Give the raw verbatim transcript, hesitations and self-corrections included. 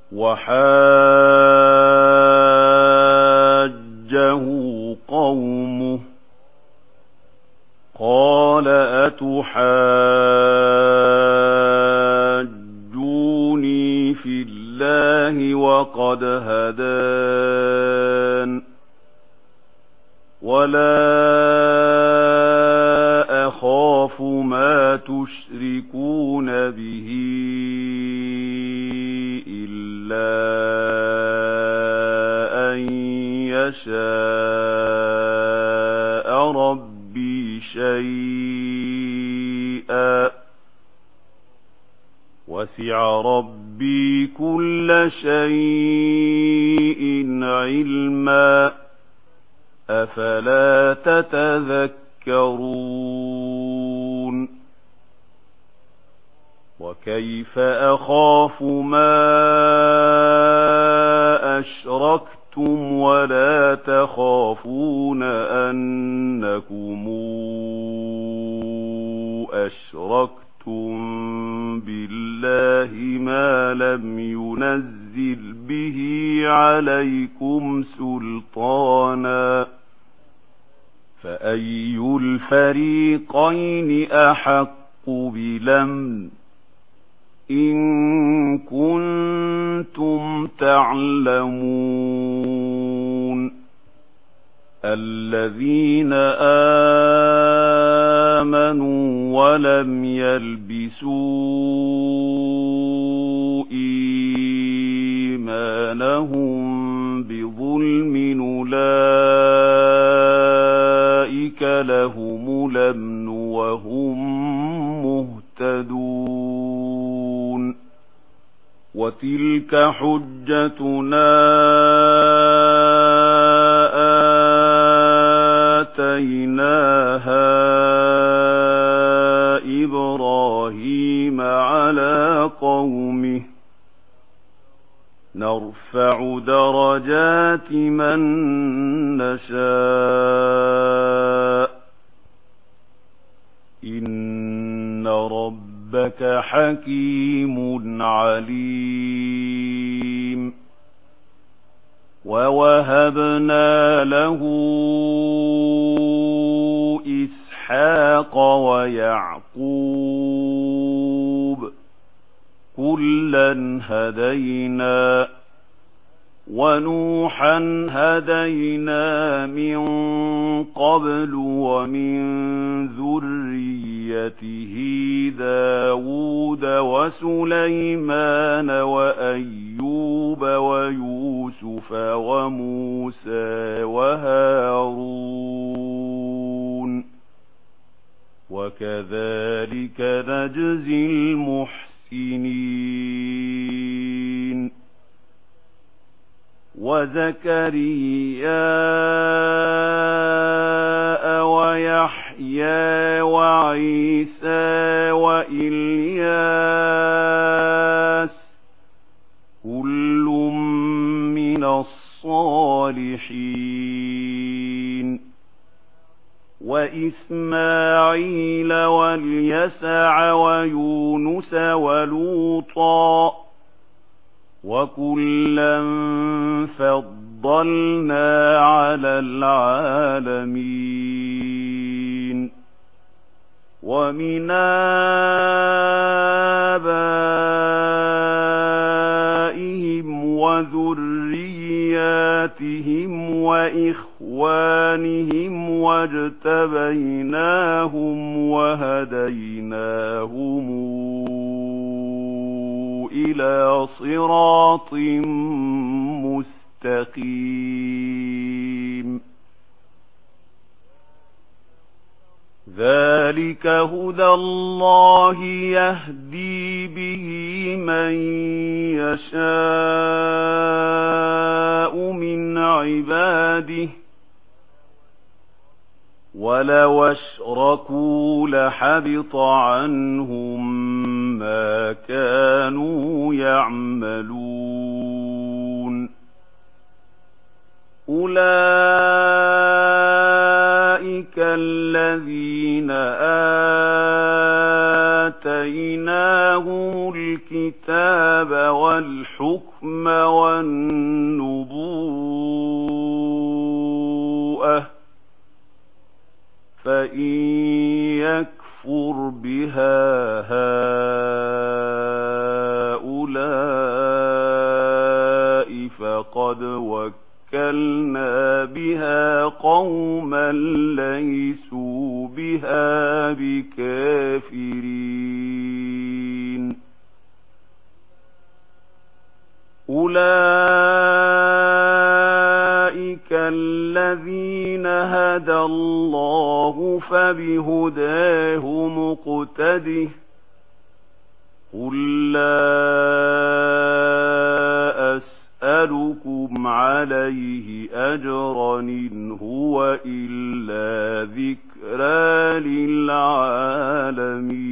وحاجه قومه قال أتحاجوني في الله وقد هدان ولا أخاف ما تشركون به إلا أن يشاء ربي شيئا وسع ربي كل شيء علما أفلا تتذكرون وكيف أخاف ما أشركتم ولا تخافون أنكم أشركتم بالله ما لم ينزل به عليكم سلطانا فأي الفريقين أحق بالأمن إن كنتم تعلمون الذين آمنوا ولم يلبسوا إيمانهم بظلم أولئك لهم الأمن وهم مهتدون وتلك حجتنا آتيناها إبراهيم على قومه نرفع درجات من نشاء إن ربك حكيم عليم ووهبنا له إسحاق ويعقوب كلا هدينا ونوحا هدينا من قبل ومن ذريته داود وسليمان وأيوب ويوسف وموسى وهارون وكذلك نجزي المحسنين وزكريا ويحيى وعيسى وإلياس كل من الصالحين وإسماعيل واليسع ويونس ولوطا وكلا فضلنا على العالمين ومن آبائهم وذرياتهم وإخوانهم واجتبيناهم وهديناهم إلى صراط مستقيم ذلك هدى الله يهدي به من يشاء من عباده ولو أشركوا لحبط عنهم ما كانوا يعملون أولئك الذين آتيناهم الكتاب الحكم والنبوءة فإن يكفر بها هؤلاء فقد وكلنا بها قوما ليسوا بها بكافرين أولئك الذين هدى الله فبهداه مقتده قل لا أسألكم عليه أجرا إن هو إلا ذكرى للعالمين